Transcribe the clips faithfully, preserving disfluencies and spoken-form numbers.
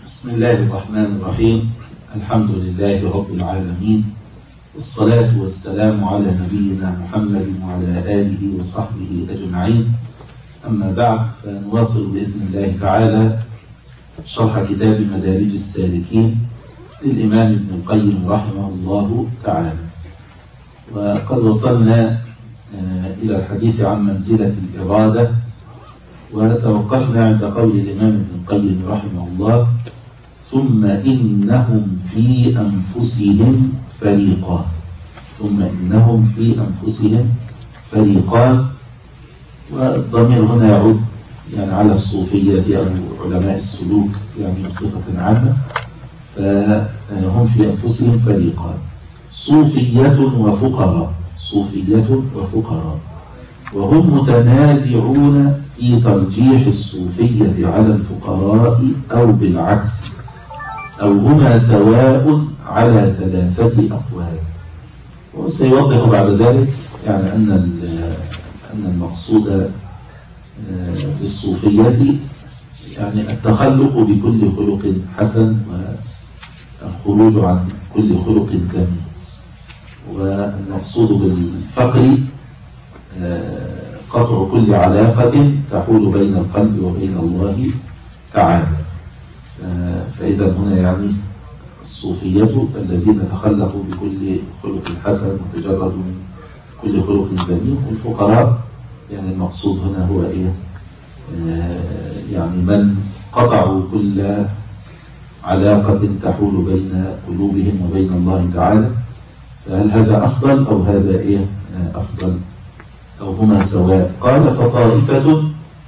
بسم الله الرحمن الرحيم. الحمد لله رب العالمين، والصلاة والسلام على نبينا محمد وعلى آله وصحبه أجمعين. أما بعد، فنواصل بإذن الله تعالى شرح كتاب مدارج السالكين للإمام ابن القيم رحمه الله تعالى. وقد وصلنا إلى الحديث عن منزلة الإرادة، وتوقفنا عند قول الإمام ابن القيم رحمه الله: ثم إنهم في أنفسهم فريقان. ثم إنهم في أنفسهم فريقان، والضمير هنا يعود يعني على الصوفية أو علماء السلوك يعني بصفة عامة. فهم في أنفسهم فريقان: صوفية وفقراء. صوفية وفقراء، وهم متنازعون في ترجيح الصوفية على الفقراء أو بالعكس، أو هما سواء على ثلاثة أقوال. وسيوضح بعد ذلك يعني أن أن المقصود بالصوفية يعني التخلق بكل خلق حسن والخروج عن كل خلق ذميم. والمقصود بالفقر قطع كل علاقة تحول بين القلب وبين الله تعالى. فإذا هنا يعني الصوفية الذين تخلقوا بكل خلق حسن وتجردوا من كل خلق ذميم. والفقراء يعني المقصود هنا هو إيه؟ يعني من قطعوا كل علاقة تحول بين قلوبهم وبين الله تعالى. فهل هذا أفضل أو هذا إيه أفضل أو هما سواء؟ قال فطائفة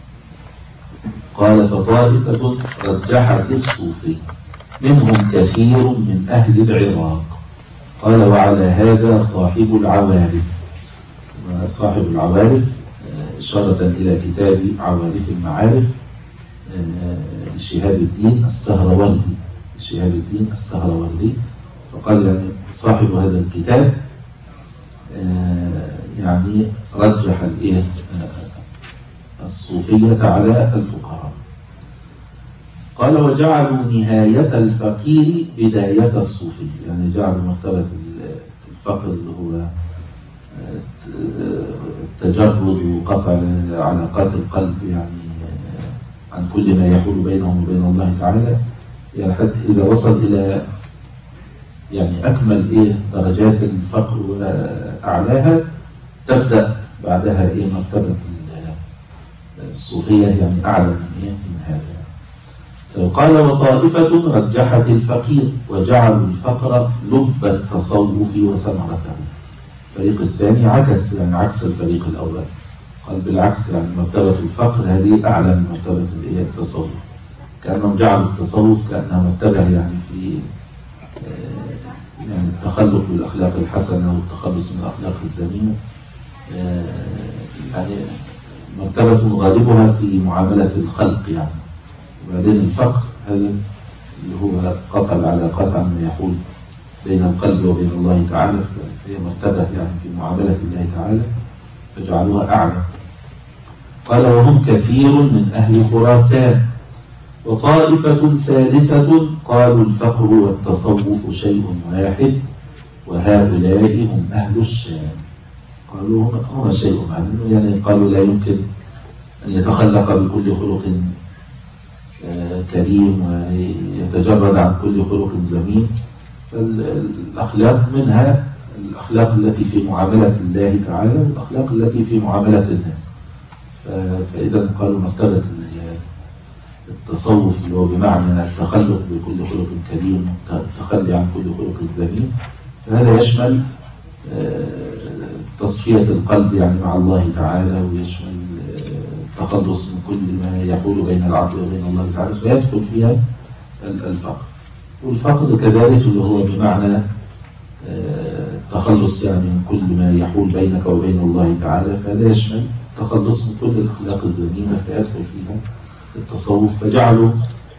قال فطائفة رجحت الصوفي، منهم كثير من أهل العراق. قال وعلى هذا صاحب العوارف. صاحب العوارف إشارة إلى كتاب عوارف المعارف لشهاب الدين السهروردي لشهاب الدين السهروردي فقال يعني صاحب هذا الكتاب يعني رجح الإيه الصوفية على الفقراء. قال وجعلوا نهاية الفقير بداية الصوفي، يعني جعلوا مرتبة الفقر اللي هو التجرد وقطع علاقات القلب يعني عن كل ما يحول بينهم وبين الله تعالى، يعني حتى إذا وصل إلى يعني أكمل إيه درجات الفقر وأعلاها تبدأ بعدها إيه مرتبة الصوفية يعني أعلى من إيه من هذا. قال وطائفة رجحت الفقير وجعلوا الفقر لب التصوف وثمرته. الفريق الثاني عكس يعني عكس الفريق الأول، قال بالعكس يعني مرتبة الفقر هذه أعلى من مرتبة الإيه التصوف، كأنهم جعلوا التصوف كأنها مرتبة يعني في يعني التخلق بالأخلاق الحسنة والتخلص من الأخلاق الذميمة، يعني مرتبة غالبها في معاملة الخلق يعني. وبعدين الفقر هذا اللي هو قطع العلاقات عما يحول بين القلب وبين الله تعالى، فهي مرتبة يعني في معاملة الله تعالى فجعلوها أعلى. قال وهم كثير من أهل خراسان. وطائفة ثالثة قالوا الفقر والتصوف شيء واحد، وهؤلاء هم أهل الشام. قالوا هما شيء واحد، يعني قالوا لا يمكن أن يتخلق بكل خلق كريم ويتجرد عن كل خلق ذميم. فالأخلاق منها الأخلاق التي في معاملة الله تعالى والأخلاق التي في معاملة الناس. فإذا قالوا مرتبة التصوف اللي هو بمعنى التخلق بكل خلق كريم والتخلي عن كل خلق ذميم، فهذا يشمل تصفية القلب يعني مع الله تعالى، ويشمل التخلص من كل ما يحول بين العبد وبين الله تعالى، فيدخل فيها الفقر. والفقر كذلك اللي هو بمعنى التخلص يعني من كل ما يحول بينك وبين الله تعالى، فهذا يشمل التخلص من كل الأخلاق الذميمة فيدخل فيها التصوف. فجعلوا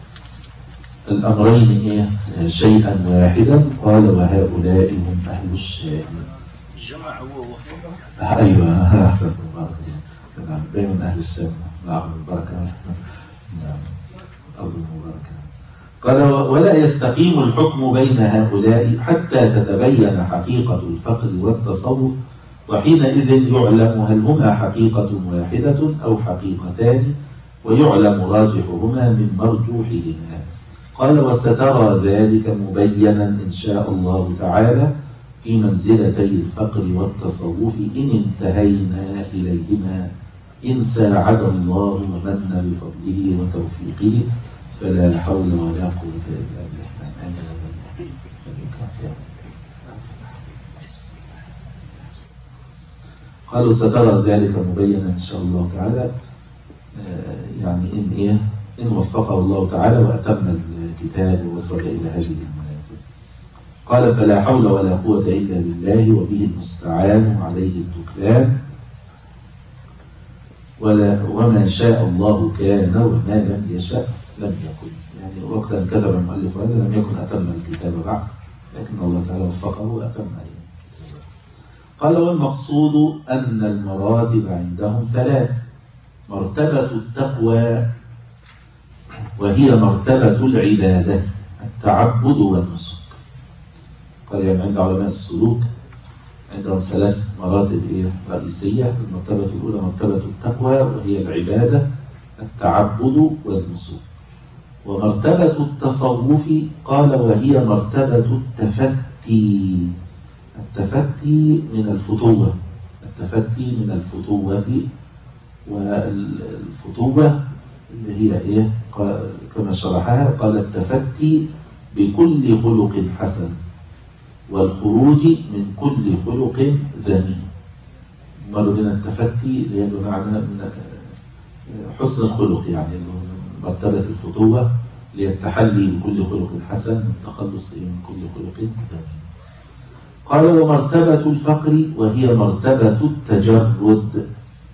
الأمرين شيئا واحدا. قال وهؤلاء هم أهل الشام. الجمع هو وفق. أيوة أحسنت، بارك الله. دائما أهل الشام. نعم البركة. نعم أرض المباركة. قال ولا يستقيم الحكم بين هؤلاء حتى تتبين حقيقة الفقر والتصوف، وحينئذ يعلم هل هما حقيقة واحدة أو حقيقتان، ويعلم راجحهما من مرجوحهما. قال وسترى ذلك مبينا إن شاء الله تعالى في منزلتي الفقر والتصوف إن انتهينا إليهما، إن ساعد الله ومن بفضله وتوفيقه، فلا حول ولا قوة إلا بالله. قالوا سترى ذلك مبينا إن شاء الله تعالى، يعني إن إيه إن وفقه الله تعالى وأتم الكتاب ووصل إلى هذه المنازل. قال فلا حول ولا قوة إلا بالله وبه المستعان وعليه التكلان، ولا وما شاء الله كان وما لم يشاء لم يكن. يعني وقتا كتب المؤلف هذا لم يكن أتم الكتاب بعد، لكن الله تعالى وفقه وأتم عليه. قال والمقصود أن المراتب عندهم ثلاث: مرتبة التقوى وهي مرتبة العبادة التعبد والنسك. قال يعني عند علماء السلوك عندهم ثلاث مراتب إيه رئيسية. المرتبة الأولى مرتبة التقوى وهي العبادة التعبد والنسك. ومرتبة التصوف قال وهي مرتبة التفتي، التفتي من الفتوة، التفتي من الفتوة. والفتوة اللي هي إيه كما شرحها قال التفتي بكل خلق حسن والخروج من كل خلق ذميم. مروا بنا التفتي اللي هي بمعنى من حسن الخلق، يعني مرتبة الفتوة اللي هي التحلي بكل خلق حسن والتخلص من كل خلق ذميم. قال ومرتبة الفقر وهي مرتبة التجرد،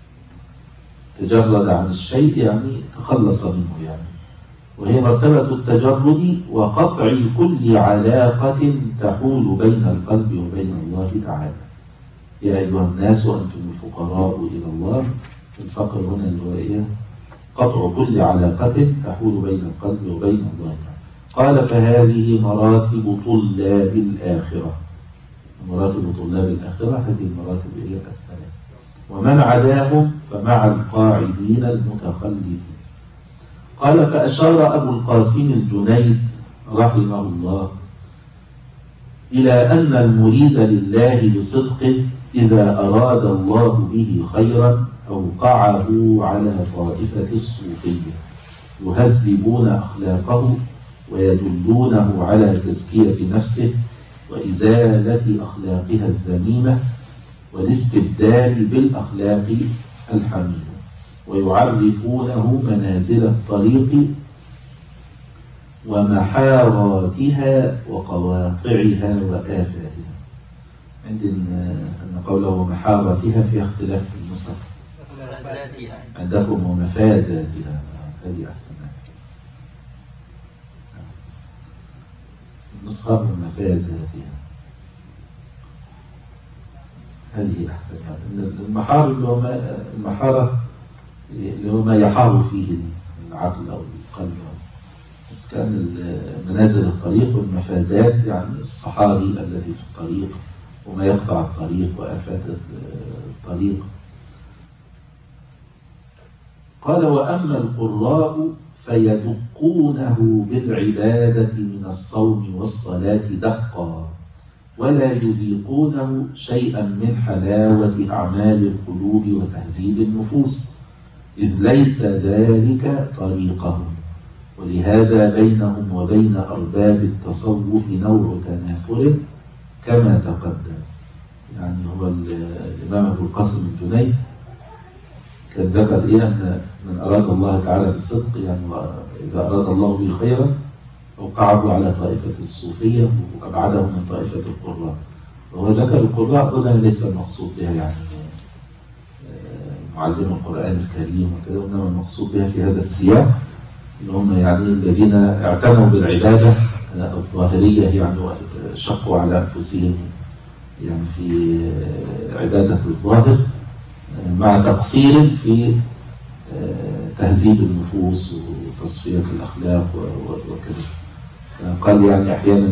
تجرد عن الشيء يعني تخلص منه يعني، وهي مرتبة التجرد وقطع كل علاقة تحول بين القلب وبين الله تعالى. يا أيها الناس أنتم الفقراء إلى الله. الفقر هنا اللي هو إيه؟ قطع كل علاقة تحول بين القلب وبين الله تعالى. قال فهذه مراتب طلاب الآخرة. مراتب طلاب الآخرة هذه المراتب هي الثلاث، ومن عداهم فمع القاعدين المتخلفين. قال فأشار أبو القاسم الجنيد رحمه الله إلى أن المريد لله بصدق إذا أراد الله به خيرا أوقعه على طائفة الصوفية يهذبون أخلاقه ويدلونه على تزكية نفسه وإزالة أخلاقها الذميمة والاستبدال بالأخلاق الحميدة، ويعرفونه منازل الطريق ومحاراتها وقواطعها وآفاتها. عندنا أن قوله ومحاراتها في اختلاف في النسخ، عندكم ومفازاتها، هذه أحسن النسخة ومفازاتها، هذه أحسن. يعني المحار اللي هو المحارة اللي هو ما يحار فيه العقل أو القلب، بس كان منازل الطريق والمفازات يعني الصحاري التي في الطريق وما يقطع الطريق وآفات الطريق. قال وأما القراء فيدقونه بالعبادة من الصوم والصلاة دقا، ولا يذيقونه شيئا من حلاوة أعمال القلوب وتهذيب النفوس، إذ ليس ذلك طريقهم، ولهذا بينهم وبين أرباب التصوف نوع تنافر كما تقدم. يعني هو الإمام أبو القاسم الجنيد كان ذكر إيه أن من أراد الله تعالى بالصدق يعني إذا أراد الله به خيرا أوقعه على طائفة الصوفية وأبعده من طائفة القراء. وهو ذكر القراء هنا ليس المقصود بها يعني معلم القرآن الكريم وكذا، وإنما المقصود بها في هذا السياق اللي هم يعني الذين اعتنوا بالعبادة الظاهرية يعني شقوا على أنفسهم يعني في عبادة الظاهر مع تقصير في تهذيب النفوس وتصفية الأخلاق وكذا. قال يعني أحيانا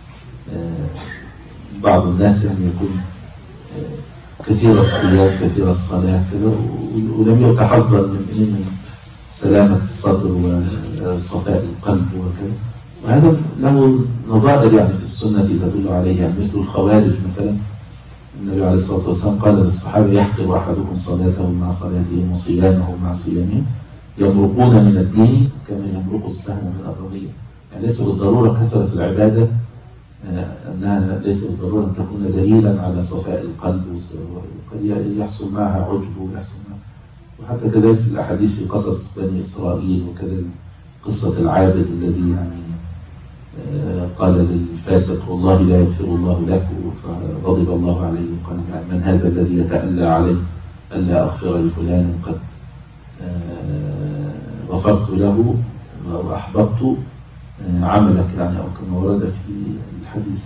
بعض الناس يعني يكون كثير الصيام كثير الصلاة ولم يتحذر من من سلامة الصدر وصفاء القلب وكذا، وهذا له نظائر يعني في السنة تدل عليه، يعني مثل الخوارج مثلا. النبي عليه الصلاة والسلام قال للصحابة: يحقر أحدكم صلاته مع صلاتهم وصيامه مع صيامهم، يمرقون من الدين كما يمرق السهم من الرمية. يعني ليس بالضرورة كثرة العبادة أنها ليس بالضرورة أن تكون دليلا على صفاء القلب، وقد يحصل معها عجب ويحصل معها. وحتى كذلك في الأحاديث في قصص بني إسرائيل وكذا، قصة العابد الذي يعني قال للفاسق: والله لا يغفر الله لك، فغضب الله عليه وقال: من هذا الذي يتألى علي ألا أغفر لفلان قد غفرت له وأحببت عملك، يعني أو كما ورد في الحديث.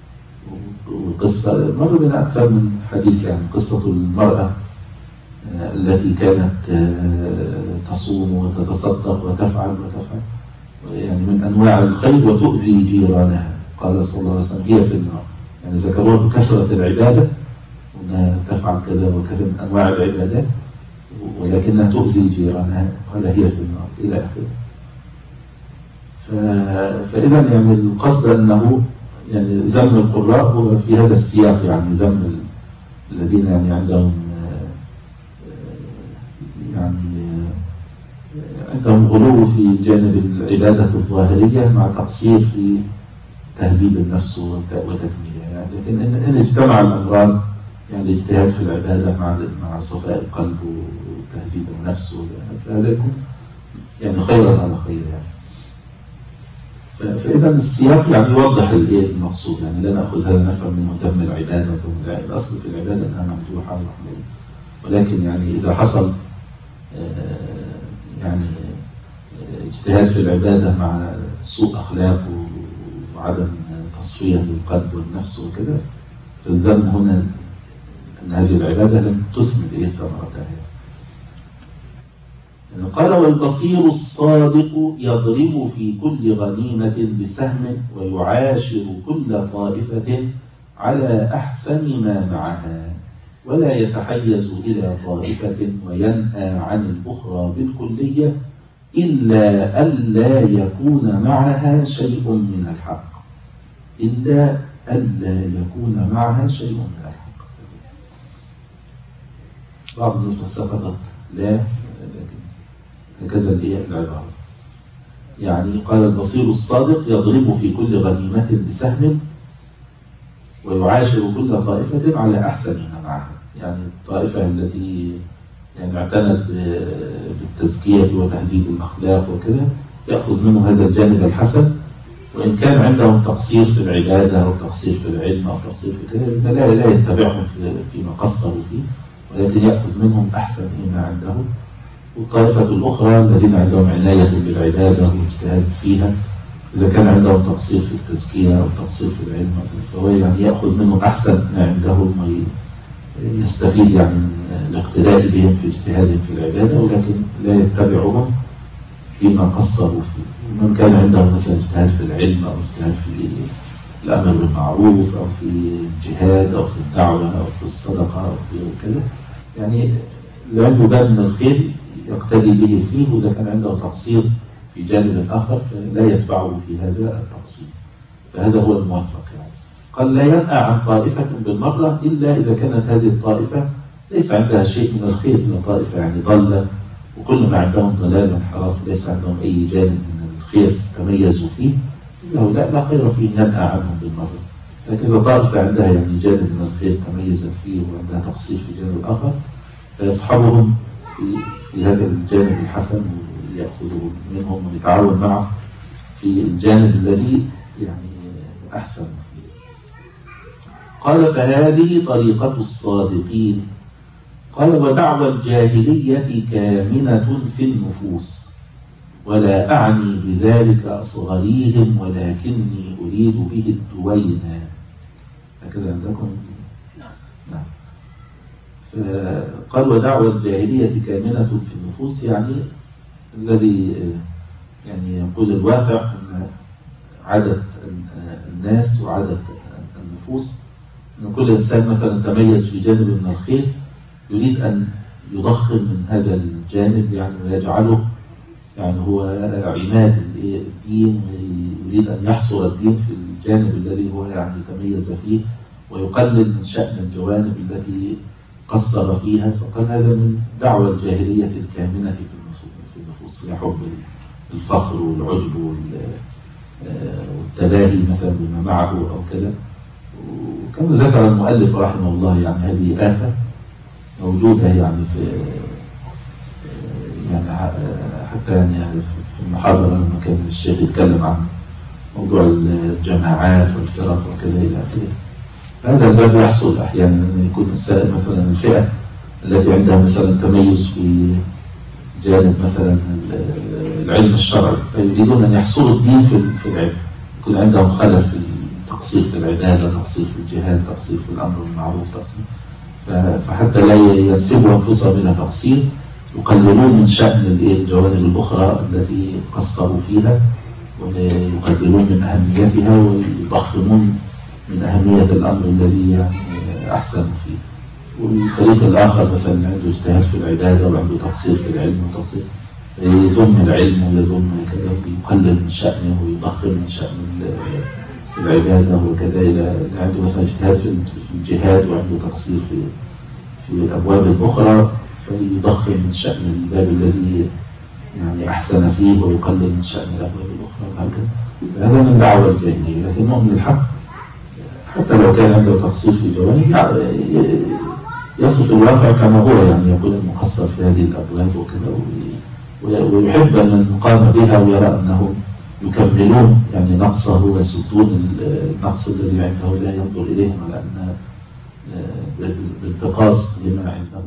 وقصة مر بنا أكثر من حديث، يعني قصة المرأة التي كانت تصوم وتتصدق وتفعل وتفعل يعني من أنواع الخير وتؤذي جيرانها. قال صلى الله عليه وسلم: هي في النار. يعني ذكروها بكثرة العبادة وأنها تفعل كذا وكذا من أنواع العبادات، ولكنها تؤذي جيرانها، قال: هي في النار، إلى آخره. فإذا يعني القصد أنه يعني ذم القراء هو في هذا السياق، يعني ذم الذين يعني عندهم يعني عندهم غلو في جانب العبادة الظاهرية مع تقصير في تهذيب النفس وتكميلها. يعني لكن إن اجتمع الأمران، يعني الاجتهاد في العبادة مع مع صفاء القلب وتهذيب النفس، فهذا يكون يعني خيرا على خير يعني. فإذا السياق يعني يوضح المقصود، يعني لا نأخذ هذا نفهم من ذم العبادة. الأصل في العبادة أنها ممدوحة ورحمة، ولكن يعني إذا حصل يعني اجتهاد في العبادة مع سوء أخلاق وعدم تصفية للقلب والنفس وكذا، فالذم هنا أن هذه العبادة لم تثمر إيه ثمرتها. يعني قال: والبصير الصادق يضرب في كل غنيمة بسهم ويعاشر كل طائفة على أحسن ما معها، ولا يتحيز إلى طائفة وينأى عن الأخرى بالكلية إلا ألا يكون معها شيء من الحق إلا ألا يكون معها شيء من الحق. بعض النسخ سقطت لا، لكن هكذا العبارة. يعني قال: البصير الصادق يضرب في كل غنيمة بسهم ويعاشر كل طائفة على أحسن ما معها. يعني الطائفة التي يعني اعتنت بالتزكية وتهذيب الأخلاق وكذا يأخذ منه هذا الجانب الحسن، وإن كان عندهم تقصير في العبادة أو تقصير في العلم أو تقصير في كذا لا لا يتبعهم فيما قصروا فيه، ولكن يأخذ منهم أحسن ما عندهم. والطائفة الأخرى الذين عندهم عناية بالعبادة واجتهاد فيها، إذا كان عندهم تقصير في التزكية أو تقصير في العلم فهو يعني يأخذ منهم أحسن ما عندهم ويستفيد يعني من الاقتداء بهم في اجتهادهم في العبادة، ولكن لا يتبعهم فيما قصروا فيه. من كان عنده مثلا اجتهاد في العلم أو اجتهاد في الأمر بالمعروف أو في الجهاد أو في الدعوة أو في الصدقة أو في كذا، يعني اللي عنده باب من الخير يقتدي به فيه، وإذا كان عنده تقصير في جانب آخر لا يتبعه في هذا التقصير، فهذا هو الموفق. يعني قال: لا ينأى عن طائفة بالمرة إلا إذا كانت هذه الطائفة ليس عندها شيء من الخير، من طائفة يعني ضالة وكل ما عندهم ضلال وانحراف، ليس عندهم أي جانب من الخير تميزوا فيه، لا لا خير فيه ينأى عنهم بالمرة. لكن إذا طائفة عندها يعني جانب من الخير تميزت فيه وعندها تقصير في جانب آخر، فيصحبهم في, في هذا الجانب الحسن ويأخذوا منهم ويتعاون معه في الجانب الذي يعني أحسن فيه. قال: فهذه طريقة الصادقين. قال: ودعوى الجاهلية كامنة في النفوس، ولا أعني بذلك أصغريهم ولكني أريد به الدوينة. هكذا عندكم؟ نعم. فقال: ودعوى الجاهلية كامنة في النفوس، يعني الذي يعني يقول الواقع أن عدد الناس وعدد النفوس، أن كل إنسان مثلا تميز في جانب من الخير يريد أن يضخم من هذا الجانب يعني ويجعله يعني هو عماد الدين، ويريد أن يحصر الدين في الجانب الذي هو يعني تميز فيه ويقلل من شأن الجوانب التي قصر فيها. فقال هذا من دعوة الجاهلية الكامنة في النفوس، حب الفخر والعجب والتباهي مثلا بما معه أو كذا. وكما ذكر المؤلف رحمه الله يعني هذه آفة موجودة يعني في يعني حتى يعني في المحاضرة لما كان الشيخ يتكلم عن موضوع الجماعات والفرق وكذا إلى آخره. هذا الباب يحصل أحيانا أن يكون السائل مثلا الفئة التي عندها مثلا تميز في جانب مثلا العلم الشرعي، فيريدون أن يحصلوا الدين في العلم، يكون عندهم خلل في التقصير في العبادة، تقصير في الجهاد، تقصير في الأمر بالمعروف، تقصير فحتى لا ينسبوا أنفسهم إلى تقصير يقللون من شأن الجوانب الأخرى التي قصروا فيها ويقللون من أهميتها ويضخمون من أهمية الأمر الذي يعني أحسن فيه. والفريق الآخر مثلا عنده اجتهاد في العبادة وعنده تقصير في العلم وتقصير يضم العلم ويضم كذا، يقلل من شأنه ويضخم من شأن العبادة وكذا، إلى عنده مثلا اجتهاد في الجهاد وعنده تقصير في في الأبواب الأخرى فيضخم من شأن الباب الذي يعني أحسن فيه ويقلل من شأن الأبواب الأخرى وهكذا. هذا من دعوة الجاهلية. لكن مؤمن الحق حتى لو كان عنده تقصير في جوانب يصف الواقع كما هو، يعني يكون المقصر في هذه الأبواب وكذا، ويحب من قام بها ويرى أنهم يكملون يعني نقصه ويسدون النقص الذي عنده، لا ينظر إليهم على أن بانتقاص لما عنده.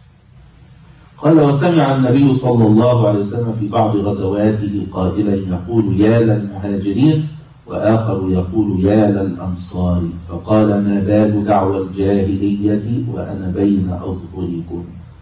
قال: وسمع النبي صلى الله عليه وسلم في بعض غزواته قائلا يقول يا للمهاجرين وآخر يقول يا للأنصار، فقال: ما بال دعوى الجاهلية وأنا بين أظهركم.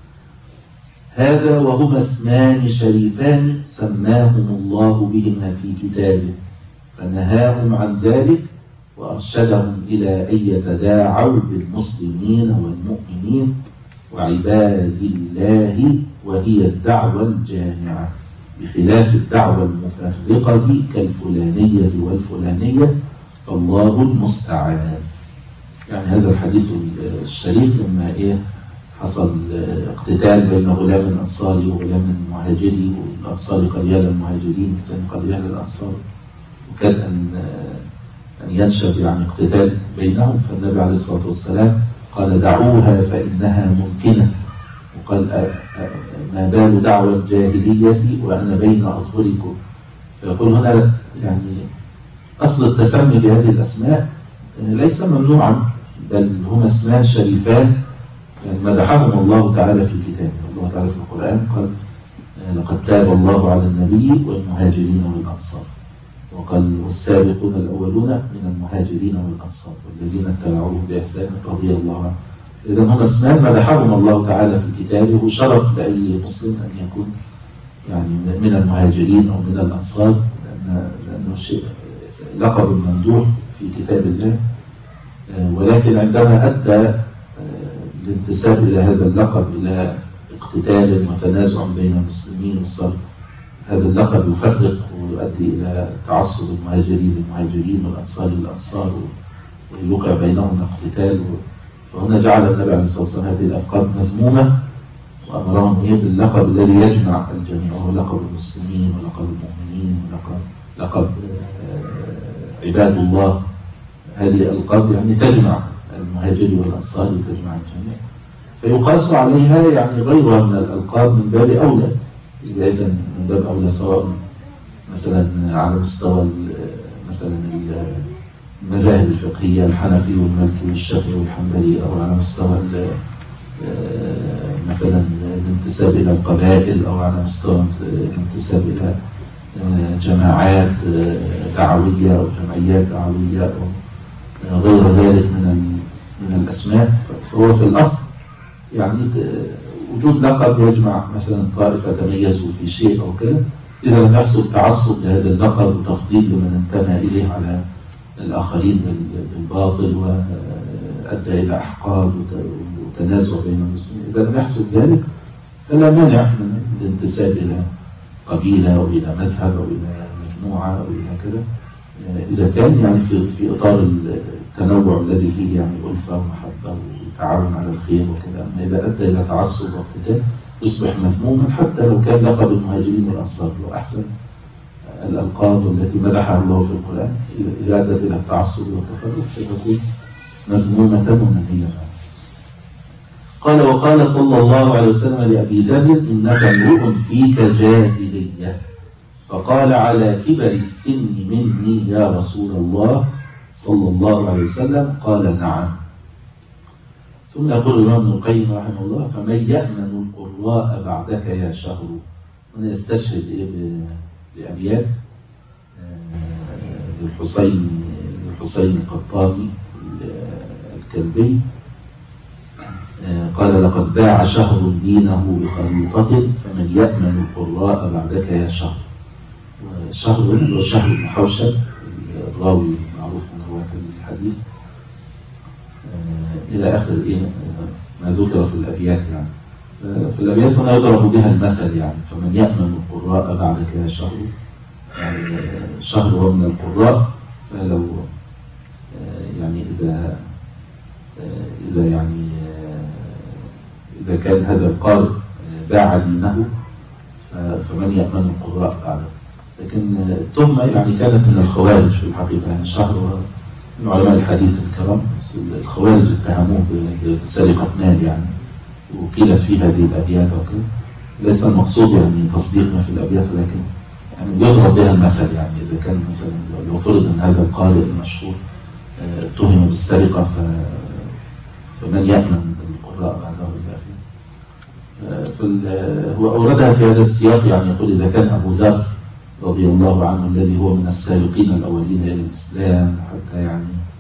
هذا وهما اسمان شريفان سماهم الله بهما في كتابه، فنهاهم عن ذلك وأرشدهم إلى أن يتداعوا بالمسلمين والمؤمنين وعباد الله، وهي الدعوة الجامعة، بخلاف الدعوة المفرقة كالفلانية والفلانية، فالله المستعان. يعني هذا الحديث الشريف لما إيه حصل اقتتال بين غلام الأنصاري وغلام المهاجري، والأنصاري قال يا للمهاجرين والثاني قال يا للأنصار، وكان أن أن ينشب يعني اقتتال بينهم، فالنبي عليه الصلاة والسلام قال دعوها فإنها ممكنة، وقال ما بال دعوى الجاهلية وأنا بين أظهركم. فيقول هنا يعني أصل التسمي بهذه الأسماء ليس ممنوعا، بل هما اسمان شريفان يعني مدحهم الله تعالى في كتابه. الله تعالى في القرآن قال لقد تاب الله على النبي والمهاجرين والأنصار، وقال والسابقون الأولون من المهاجرين والأنصار والذين اتبعوهم بإحسان رضي الله عنهم. إذا هم اسمان مدحهم الله تعالى في كتابه، وشرف لأي مسلم أن يكون يعني من المهاجرين أو من الأنصار، لأن لأنه شيء لقب ممدوح في كتاب الله. ولكن عندما أدى الانتساب إلى هذا اللقب إلى اقتتال وتنازع بين المسلمين وصار هذا اللقب يفرق ويؤدي إلى تعصب المهاجرين للمهاجرين والأنصار للأنصار ويوقع بينهم اقتتال، فهنا جعل النبي عليه الصلاة والسلام هذه الألقاب مذمومة وأمرهم إيه باللقب الذي يجمع الجميع، وهو لقب المسلمين ولقب المؤمنين ولقب لقب عباد الله. هذه الألقاب يعني تجمع المهاجرين والأنصار وتجمع الجميع، فيقاس عليها يعني غيرها من الألقاب من باب أولى. إذا من باب أولى سواء مثلا على مستوى مثلا المذاهب الفقهية الحنفي والمالكي والشافعي والحنبلي، أو على مستوى مثلا الانتساب إلى القبائل، أو على مستوى الانتساب إلى جماعات دعوية أو جمعيات دعوية أو غير ذلك من من الأسماء. فهو في الأصل يعني وجود لقب يجمع مثلا طائفة تميزوا في شيء أو كده إذا لم يحصل تعصب لهذا اللقب وتفضيل لمن انتمى إليه على الآخرين بالباطل وأدى إلى أحقاد وتنازع بين المسلمين، إذا لم يحصل ذلك فلا مانع من الانتساب إلى قبيلة أو إلى مذهب أو إلى مجموعة أو إلى كذا، إذا كان يعني في في إطار التنوع الذي فيه يعني ألفة ومحبة وتعاون على الخير وكذا. أما إذا أدى إلى تعصب واقتتال يصبح مذموما حتى لو كان لقب المهاجرين والأنصار لو أحسن الألقاب التي مدحها الله في القرآن، إذا أدت إلى التعصب والتفرق فتكون مذمومة ومنهية. قال وقال صلى الله عليه وسلم لأبي ذر إنك امرؤ فيك جاهلية، فقال على كبر السن مني يا رسول الله صلى الله عليه وسلم؟ قال نعم. ثم يقول الإمام ابن القيم رحمه الله فمن يأمن القراء بعدك يا شهر. هنا يستشهد بأبيات للحسين الحسين القطاني الكلبي، قال لقد باع شهر دينه بخليطة فمن يأمن القراء بعدك يا شهر. شهر هو شهر بن حوشب الراوي معروف من رواة الحديث إلى آخر ما ذكر في الأبيات. يعني في الأبيات هنا يضرب بها المثل، يعني فمن يأمن القراء بعدك يا شهر، يعني شهر هو من القراء، فلو يعني إذا إذا يعني إذا كان هذا القارئ باع دينه فمن يأمن القراء بعده. لكن التهمة يعني كانت من الخوارج في الحقيقة، يعني شهر من علماء الحديث الكرام الخوارج اتهموه بسرقة مال يعني، وقيلت في هذه الأبيات وكذا. ليس المقصود يعني تصديق ما في الأبيات، لكن يعني يضرب بها المثل، يعني إذا كان مثلا لو فرض أن هذا القارئ المشهور اتهم بالسرقة فمن يأمن القراء بعده إلى آخره. هو أوردها في هذا السياق، يعني يقول إذا كان أبو ذر رضي الله عنه الذي هو من السابقين الأولين إلى الإسلام، حتى يعني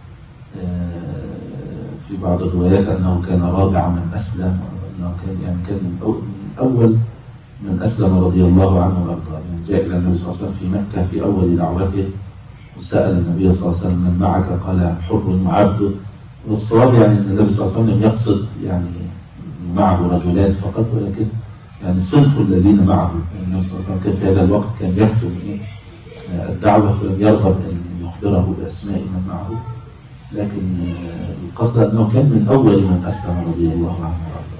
في بعض الروايات أنه كان رابع من أسلم، وأنه كان يعني كان من أول من أسلم رضي الله عنه وأرضاه. يعني جاء إلى النبي صلى الله عليه وسلم في مكة في أول دعوته وسأل النبي صلى الله عليه وسلم من معك؟ قال حر وعبد. والصواب يعني أن النبي صلى الله عليه وسلم يقصد يعني معه رجلان فقط، ولكن يعني صنف الذين معه. يعني النبي صلى الله عليه وسلم كان في هذا الوقت كان يكتب إيه الدعوة، فلم يرغب أن يخبره بأسماء من معه، لكن القصد أنه كان من أول من أسلم رضي الله عنه وأرضاه.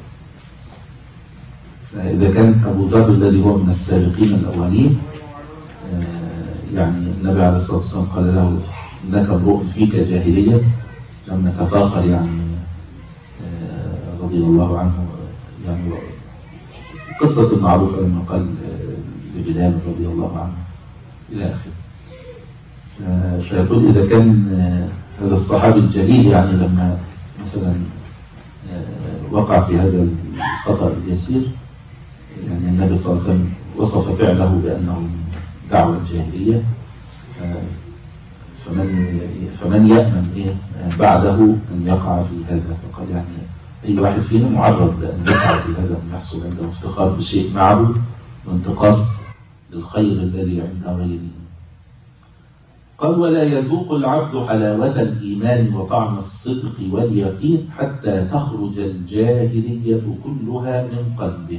فإذا كان أبو ذر الذي هو من السابقين الأولين، يعني النبي عليه الصلاة والسلام قال له إنك امرؤ فيك جاهلية، لما تفاخر يعني رضي الله عنه، يعني قصة المعروفة لما قال لبلال رضي الله عنه إلى آخره. فيقول إذا كان هذا الصحابي الجليل يعني لما مثلا وقع في هذا الخطأ اليسير، يعني النبي صلى الله عليه وسلم وصف فعله بأنه دعوة جاهلية، فمن فمن يأمن إيه بعده أن يقع في هذا. فقال يعني أي واحد فينا معرض لأن يقع في هذا، أن يحصل عنده افتخار بشيء معه وانتقاص للخير الذي عند غيره. قال ولا يذوق العبد حلاوة الإيمان وطعم الصدق واليقين حتى تخرج الجاهلية كلها من قلبه.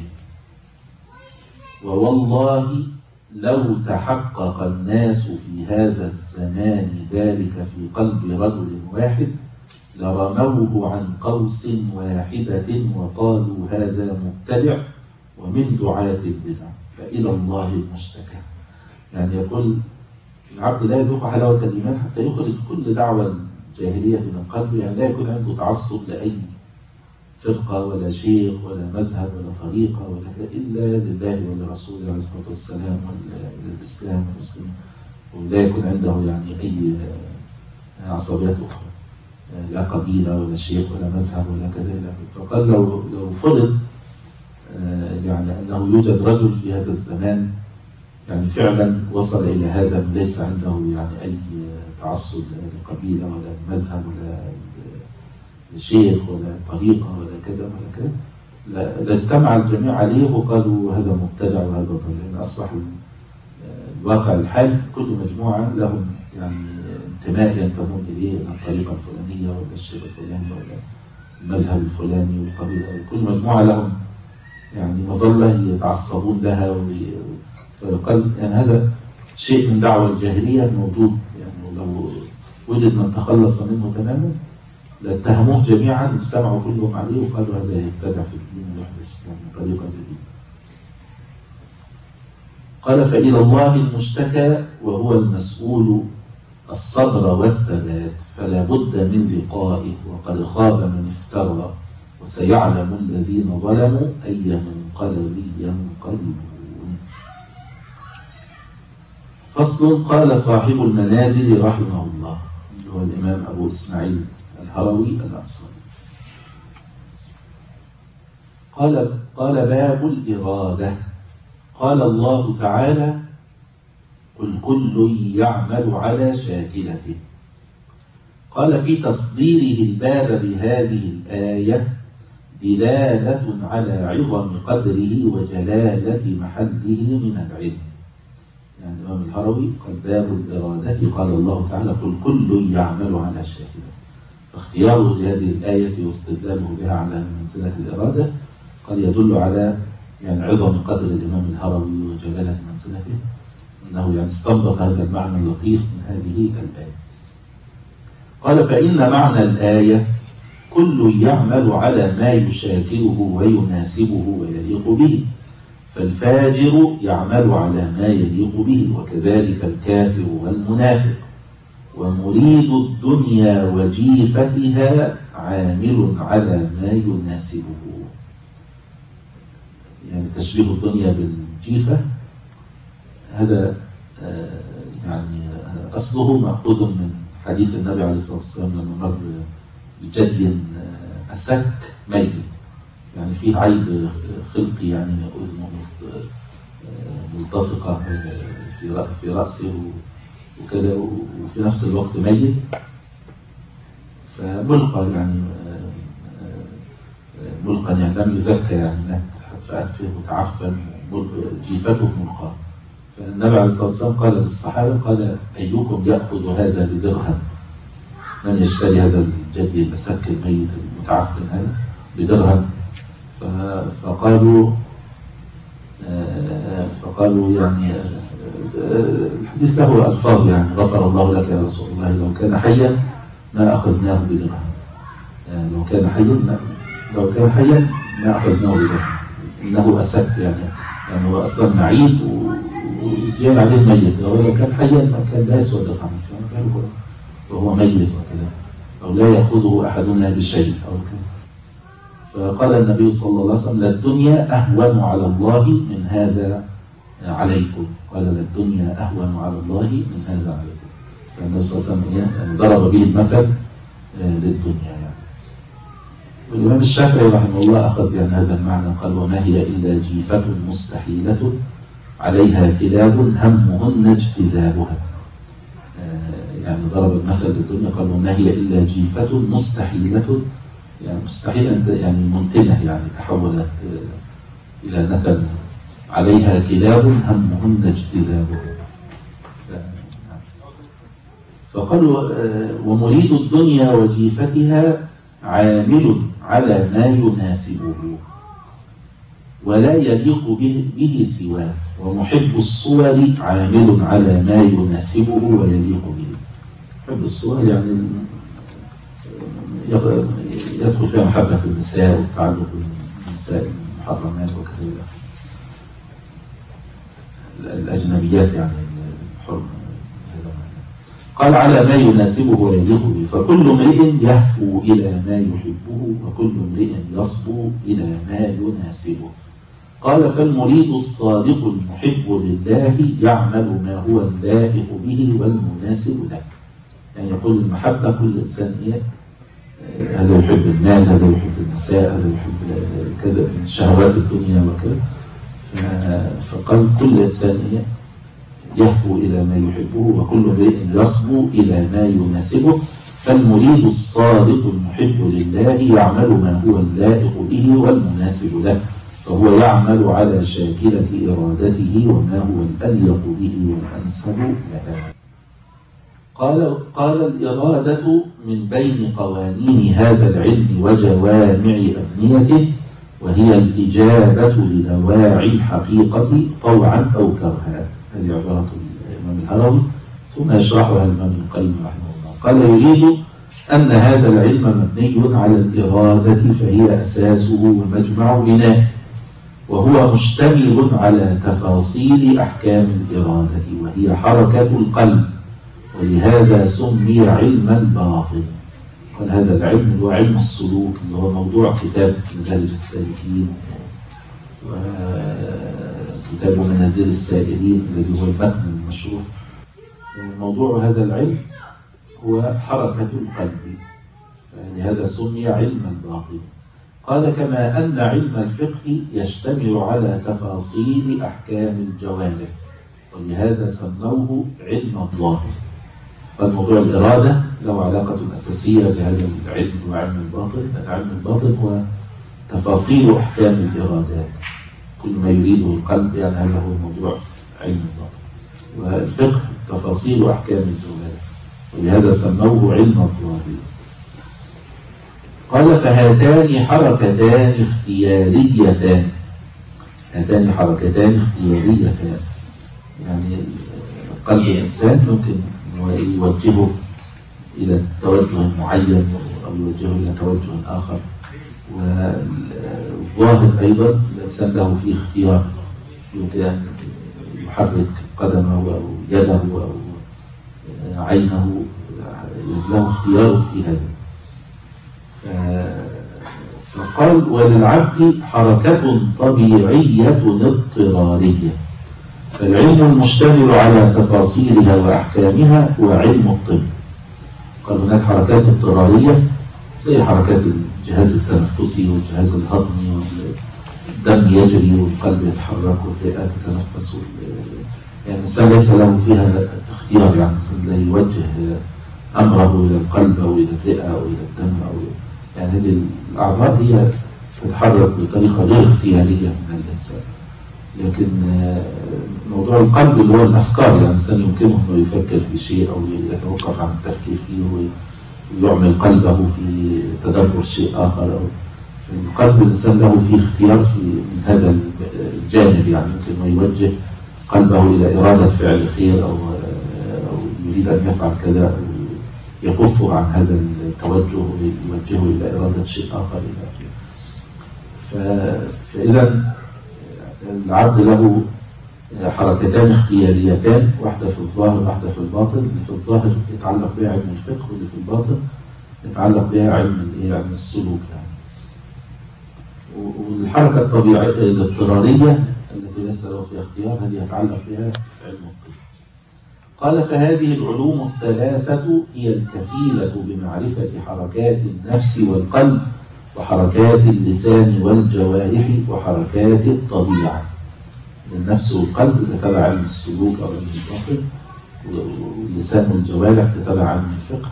ووالله لو تحقق الناس في هذا الزمان ذلك في قلب رجل واحد لرموه عن قوس واحدة وقالوا هذا مبتدع ومن دعاة البدع فإلى الله المشتكى. يعني يقول العبد لا يذوق حلاوة الإيمان حتى يخرج كل دعوة جاهلية من قلبه، يعني لا يكون عنده تعصب لأي فرقة ولا شيخ ولا مذهب ولا طريقة ولا كذا إلا لله ولرسوله عليه الصلاة والسلام وللإسلام والمسلمين، ولا يكون عنده يعني أي عصبيات أخرى، لا قبيلة ولا شيخ ولا مذهب ولا كذا. فقال لو لو فرض يعني أنه يوجد رجل في هذا الزمان يعني فعلا وصل إلى هذا ليس عنده يعني أي تعصب لقبيلة ولا مذهب ولا شيخ ولا طريقة ولا كذا ولا كذا، لا اجتمع الجميع عليه وقالوا هذا مبتدع وهذا ضلال. أصبح الواقع الحال كل مجموعة لهم يعني انتماء ينتمون إليه، الطريقة الفلانية ولا الشيء الفلاني ولا المذهب الفلاني والقبيلة، كل مجموعة لهم يعني مظلة يتعصبون لها. ويقال يعني هذا شيء من دعوة الجاهلية موجود، يعني لو وجد من تخلص منه تماما لاتهموه جميعا، اجتمعوا كلهم عليه وقالوا هذا يبتدع في الدين ويحدث يعني طريقة جديدة. قال فإلى الله المشتكى وهو المسؤول الصبر والثبات، فلا بد من لقائه، وقد خاب من افترى، وسيعلم الذين ظلموا أي منقلب ينقلبون. فصل. قال صاحب المنازل رحمه الله، هو الإمام أبو إسماعيل الهروي الأنصاري، قال قال باب الإرادة. قال الله تعالى قل كل يعمل على شاكلته. قال في تصديره الباب بهذه الآية دلالة على عظم قدره وجلالة محله من العلم. يعني الإمام الهروي قال باب الإرادة، قال الله تعالى قل كل يعمل على شاكلته، فاختياره لهذه الآية واستدلاله بها على منزلة الإرادة قد يدل على يعني عظم قدر الإمام الهروي وجلالة منزلته، أنه يعني استنبط هذا المعنى اللطيف من هذه الآية. قال فإن معنى الآية كل يعمل على ما يشاكله ويناسبه ويليق به، فالفاجر يعمل على ما يليق به، وكذلك الكافر والمنافق. ومريد الدنيا وجيفتها عامل على ما يناسبه. يعني تشبيه الدنيا بالجيفة هذا يعني أصله مأخوذ من حديث النبي عليه الصلاة والسلام لما مر بجدي أسك ميت، يعني فيه عيب خلقي، يعني أذنه ملتصقة في رأسه وكذا، وفي نفس الوقت ميت، فملقى يعني ملقى يعني لم يزكى، يعني مات فأنفه وتعفن جيفته ملقى. فالنبي عليه الصلاة والسلام قال للصحابة قال أيكم يأخذ هذا بدرهم؟ من يشتري هذا الجدي المسك الميت المتعفن هذا بدرهم؟ فقالوا فقالوا يعني الحديث له ألفاظ، يعني غفر الله لك يا رسول الله، لو كان حيا ما أخذناه بدرهم، يعني لو كان حيا لو كان حيا ما أخذناه بدرهم، إنه أسك، يعني يعني هو أصلا معيب وزيادة عليه ميت، لو كان حيا ما كان لا يسوى درهم وهو ميت وكذا، أو لا يأخذه أحدنا بشيء أو كذا. فقال النبي صلى الله عليه وسلم للدنيا أهون على الله من هذا عليكم، قال للدنيا أهون على الله من هذا عليكم. فالنبي صلى الله عليه وسلم ضرب به المثل للدنيا. يعني والإمام الشافعي رحمه الله أخذ يعني هذا المعنى، قال وما هي إلا جيفة مستحيلة عليها كلاب همهن اجتذابها. يعني ضرب المثل للدنيا قال وما هي إلا جيفة مستحيلة، يعني مستحيل أنت يعني منتنة، يعني تحولت إلى نتن عليها كلاب همهن اجتذابها. فقالوا ومريد الدنيا وجيفتها عامل على ما يناسبه ولا يليق به, به سواه، ومحب الصور عامل على ما يناسبه ويليق به. محب الصور يعني يدخل فيها محبة النساء والتعلق بالنساء المحرمات وكذا الأجنبيات، يعني الحرم. قال على ما يناسبه ويليق به، فكل امرئ يهفو إلى ما يحبه وكل امرئ يصبو إلى ما يناسبه. قال فالمريد الصادق المحب لله يعمل ما هو اللائق به والمناسب له. يعني يقول المحبة كل إنسان إيه؟ هذا يحب المال، هذا يحب النساء، هذا يحب كذا من شهوات الدنيا وكذا. فقال كل إنسان إيه؟ يهفو إلى ما يحبه وكل امرئ يصبو إلى ما يناسبه. فالمريد الصادق المحب لله يعمل ما هو اللائق به والمناسب له. فهو يعمل على شاكلة إرادته وما هو الأليق به والأنسب لها. قال, قال الإرادة من بين قوانين هذا العلم وجوامع أبنيته، وهي الإجابة لدواعي الحقيقة طوعا أو كرها. هذه عبارة الإمام الهروي، ثم يشرحها الإمام القيم رحمه الله. قال يريد أن هذا العلم مبني على الإرادة، فهي أساسه ومجمع بناء، وهو مشتمل على تفاصيل أحكام الإرادة وهي حركة القلب، ولهذا سمي علم الباطن. قال هذا العلم هو علم السلوك، اللي هو موضوع كتاب مدارج السالكين وكتاب منازل السائلين الذي هو المتن المشهور. موضوع هذا العلم هو حركة القلب، فلهذا سمي علم الباطن. قال كما أن علم الفقه يشتمل على تفاصيل أحكام الجوارح، ولهذا سموه علم الظاهر. فالموضوع الإرادة له علاقة أساسية بهذا العلم وعلم الباطن. علم الباطن هو تفاصيل أحكام الإرادات، كل ما يريده القلب، يعني هذا هو موضوع علم الباطن. والفقه تفاصيل أحكام الجوارح، ولهذا سموه علم الظاهر. قال فهاتان حركتان اختياريتان. هاتان حركتان اختياريتان، يعني قلب الإنسان ممكن يوجهه إلى توجه معين أو يوجهه إلى توجه آخر. والظاهر أيضا الإنسان له فيه اختيار، يمكن أن يحرك قدمه أو يده أو عينه، له اختيار في هذا. فقال وللعبد حركة طبيعية اضطرارية، فالعلم المشتمل على تفاصيلها وأحكامها هو علم الطب. قال هناك حركات اضطرارية زي حركات الجهاز التنفسي والجهاز الهضمي، والدم يجري والقلب يتحرك والرئة تتنفس، يعني الإنسان ليس له فيها اختيار، يعني الإنسان لا يوجه أمره إلى القلب أو إلى الرئة أو إلى الدم أو إلى، يعني هذه الأعضاء هي تتحرك بطريقة غير اختيارية من الإنسان. لكن موضوع القلب اللي هو الأفكار، يعني الإنسان يمكنه أنه يفكر في شيء أو يتوقف عن التفكير فيه ويعمل قلبه في تدبر شيء آخر. أو القلب الإنسان له فيه اختيار في من هذا الجانب، يعني يمكن أنه يوجه قلبه إلى إرادة فعل خير أو أو يريد أن يفعل كذا، أو يكفه عن هذا التوجه ويوجهه إلى إرادة شيء آخر إلى آخره. فإذا العبد له حركتان اختياريتان، واحدة في الظاهر واحدة في الباطن. اللي في الظاهر يتعلق بها علم الفقه، واللي في الباطن يتعلق بها علم علم السلوك يعني. والحركة الطبيعية الاضطرارية التي ليس له فيها اختيار، هذه يتعلق بها علم الطب. قال فهذه العلوم الثلاثة هي الكفيلة بمعرفة حركات النفس والقلب وحركات اللسان والجوارح وحركات الطبيعة. النفس والقلب تتبع علم السلوك أو علم الباطن، واللسان والجوارح تتبع علم الفقه،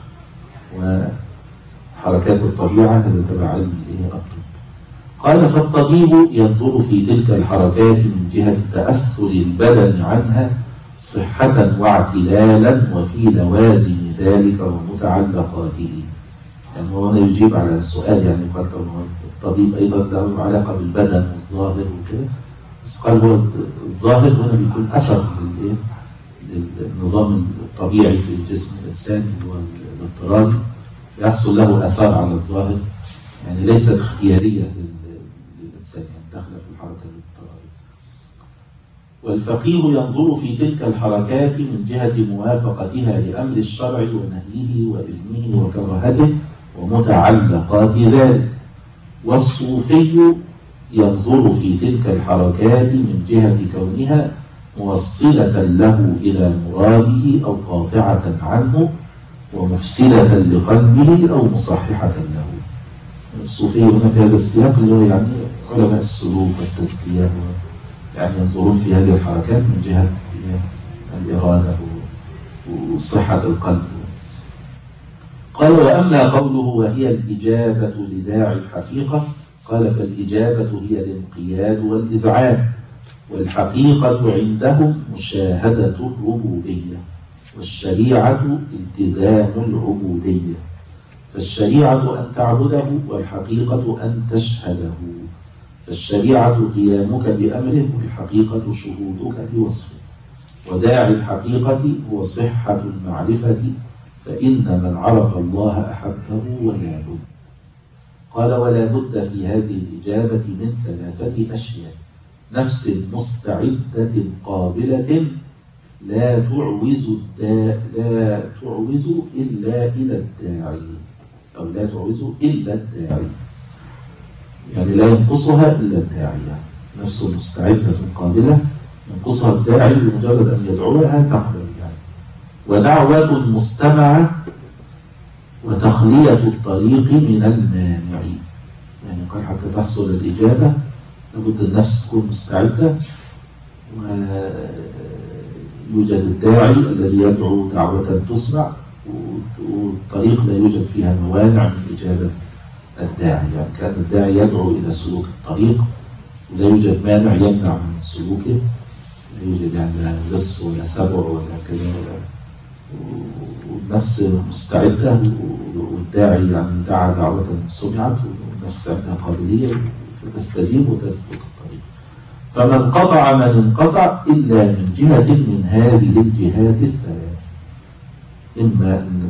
وحركات الطبيعة هذا تتبع علم الطب. قال فالطبيب ينظر في تلك الحركات من جهة تأثر البدن عنها صحة واعتلالا وفي لوازم ذلك ومتعلقاته. يعني هو هنا يجيب على السؤال، يعني قال الطبيب أيضا له علاقة بالبدن والظاهر وكذا، بس قال هو الظاهر هنا بيكون أثر للنظام الطبيعي في جسم الإنسان اللي هو الاضطراري، يحصل له أثار على الظاهر، يعني ليست اختيارية للإنسان، يعني داخلة في الحركة الاضطرارية. والفقيه ينظر في تلك الحركات من جهة موافقتها لأمر الشرع ونهيه وإذنه وكراهته ومتعلقات ذلك. والصوفي ينظر في تلك الحركات من جهة كونها موصلة له إلى مراده أو قاطعة عنه ومفسدة لقلبه أو مصححة له. الصوفي هنا في هذا السياق اللي هو يعني علماء السلوك والتزكية، يعني ينظرون في هذه الحركات من جهة الإرادة وصحة القلب. قال وأما قوله وهي الإجابة لداعي الحقيقة، قال فالإجابة هي الانقياد والإذعان، والحقيقة عندهم مشاهدة الربوبية، والشريعة التزام العبودية. فالشريعة أن تعبده، والحقيقة أن تشهده. فالشريعة قيامك بأمره، والحقيقة شهودك بوصفه. وداعي الحقيقة هو صحة المعرفة، فإن من عرف الله أحبه ولا بد. قال ولا بد في هذه الإجابة من ثلاثة أشياء: نفس مستعدة قابلة لا تعوز الدا... لا تعوز إلا إلى الداعي، أو لا تعوز إلا الداعي، يعني لا ينقصها إلا الداعي. نفس مستعدة قابلة ينقصها الداعي بمجرد أن يدعوها تقبل يعني. ودعوة مستمعة وتخلية الطريق من المانع، يعني قال حتى تحصل الإجابة لابد النفس تكون مستعدة، ويوجد الداعي الذي يدعو دعوة تسمع، والطريق لا يوجد فيها موانع من إجابة الداعي. يعني كان الداعي يدعو إلى سلوك الطريق ولا يوجد مانع يمنع من سلوكه، لا يوجد يعني لا لص ولا سبع ولا كذا، والنفس مستعدة، والداعي يعني دعا دعوة سمعت، والنفس عندها قابلية فتستجيب وتسلك الطريق. فمن قطع من انقطع إلا من جهة من هذه الجهات الثلاث: إما أن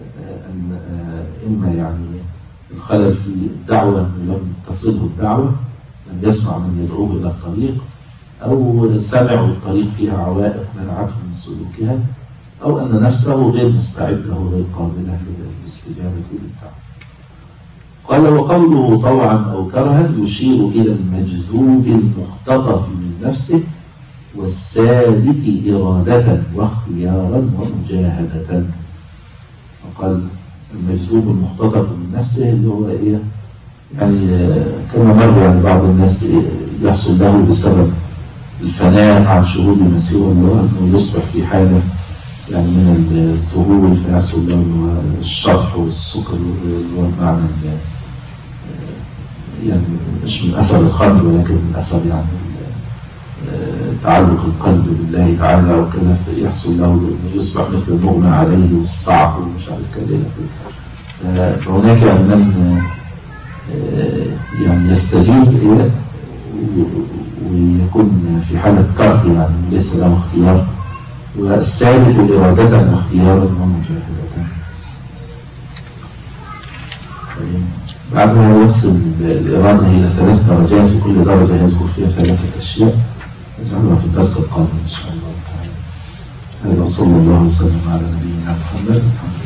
إما يعني الخلل في الدعوة لم تصله الدعوة، لم يسمع من يدعوه إلى الطريق، أو سمعوا الطريق فيها عوائق منعته من سلوكها، أو أن نفسه غير مستعدة وغير قابلة للاستجابة للدعوة. قال وقوله طوعا أو كرها يشير إلى المجذوب المختطف من نفسه والسالك إرادة واختيارا ومجاهدة. فقال المجذوب المختطف من نفسه اللي هو إيه؟ يعني كما مر يعني بعض الناس يحصل له بسبب الفناء عن شهود مسير الله أنه يصبح في حالة يعني من الذهول، فيحصل له الشطح والسكر اللي هو معنى يعني مش من أثر الخمر ولكن من أثر يعني تعلق القلب بالله تعالى وكذا، فيحصل له أنه يصبح مثل المغمى عليه والصعق ومش عارف كذا. فهناك يعني من يعني يستجيب إليه ويكون في حالة كره يعني ليس له اختيار، والسالك إرادة واختيارا ومجاهدة. بعدها يقسم الإرادة إلى ثلاث درجات، وكل درجة يذكر فيها ثلاثة أشياء، نجعلها في الدرس القادم إن شاء الله تعالى. هذا صلى الله وسلم على نبينا محمد.